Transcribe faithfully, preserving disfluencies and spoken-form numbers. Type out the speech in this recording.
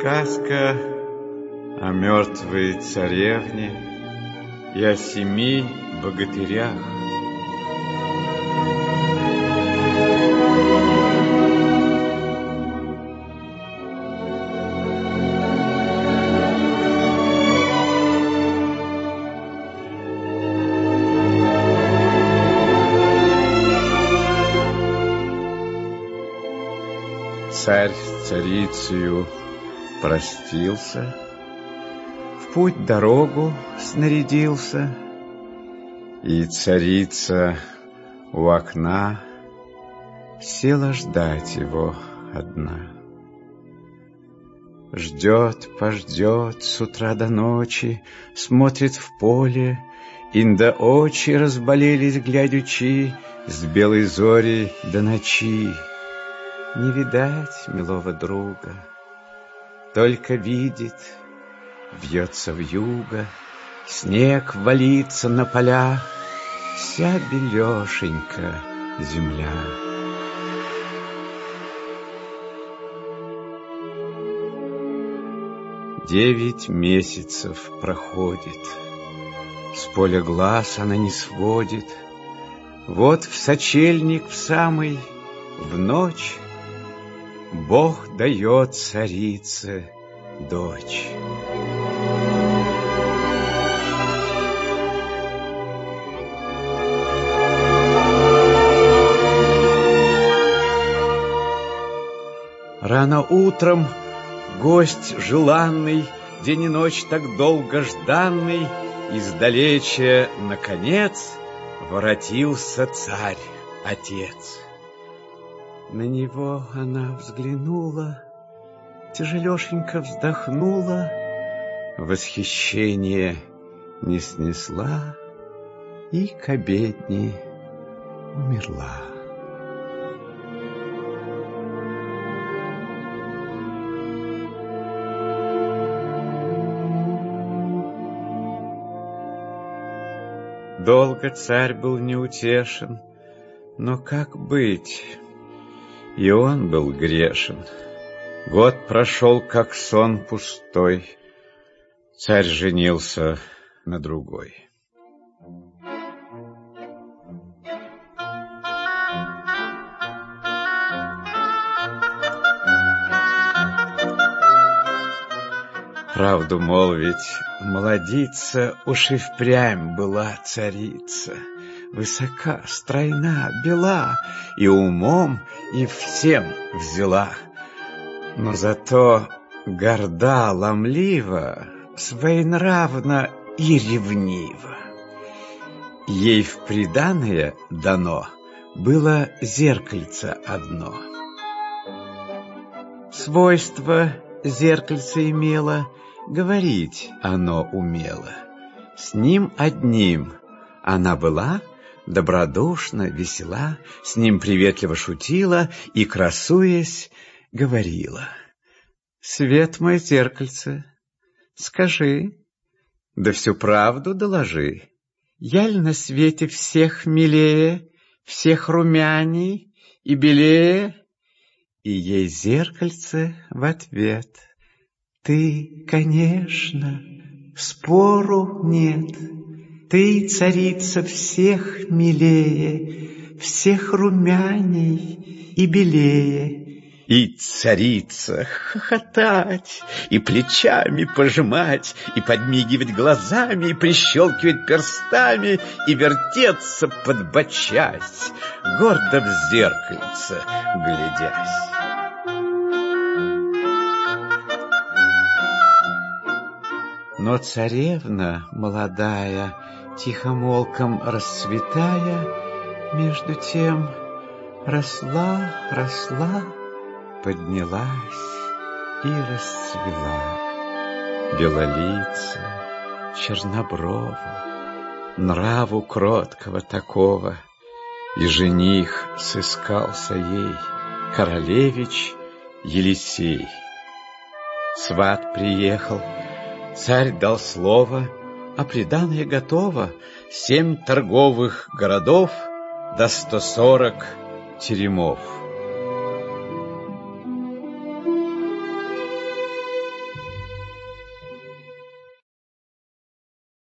Сказка о мертвой царевне и о семи богатырях. Царь с царицею простился, в путь дорогу снарядился, и царица у окна села ждать его одна. Ждет, пождет с утра до ночи, смотрит в поле, инда очи разболелись глядячи с белой зори до ночи. Не видать милого друга, только видит, вьется вьюга, снег валится на полях, вся белешенька земля. Девять месяцев проходит, с поля глаз она не сводит. Вот в сочельник в самый, в ночь, Бог дает царице дочь. Рано утром гость желанный, день и ночь так долго жданный, издалече, наконец, воротился царь-отец. На него она взглянула, тяжелешенько вздохнула, восхищение не снесла и к обедне умерла. Долго царь был неутешен, но как быть? И он был грешен. Год прошел, как сон пустой. Царь женился на другой. Правду молвить, молодица уж и впрямь была царица. Высока, стройна, бела, и умом, и всем взяла. Но зато горда, ломлива, своенравна и ревнива. Ей в приданое дано было зеркальце одно. Свойство зеркальце имело, говорить оно умело. С ним одним она была добродушна, весела, с ним приветливо шутила и, красуясь, говорила: «Свет мой, зеркальце, скажи, да всю правду доложи, яль на свете всех милее, всех румяней и белее?» И ей зеркальце в ответ: «Ты, конечно, спору нет, ты, царица, всех милее, всех румяней и белее». И царица хохотать, и плечами пожимать, и подмигивать глазами, и прищелкивать перстами, и вертеться, подбочась, гордо в зеркальце глядясь. Но царевна молодая, тихомолком расцветая, между тем росла, росла, поднялась и расцвела. Белолица, черноброва, нраву кроткого такого, и жених сыскался ей, королевич Елисей. Сват приехал, царь дал слово, а приданое готово: семь торговых городов да сто сорок теремов.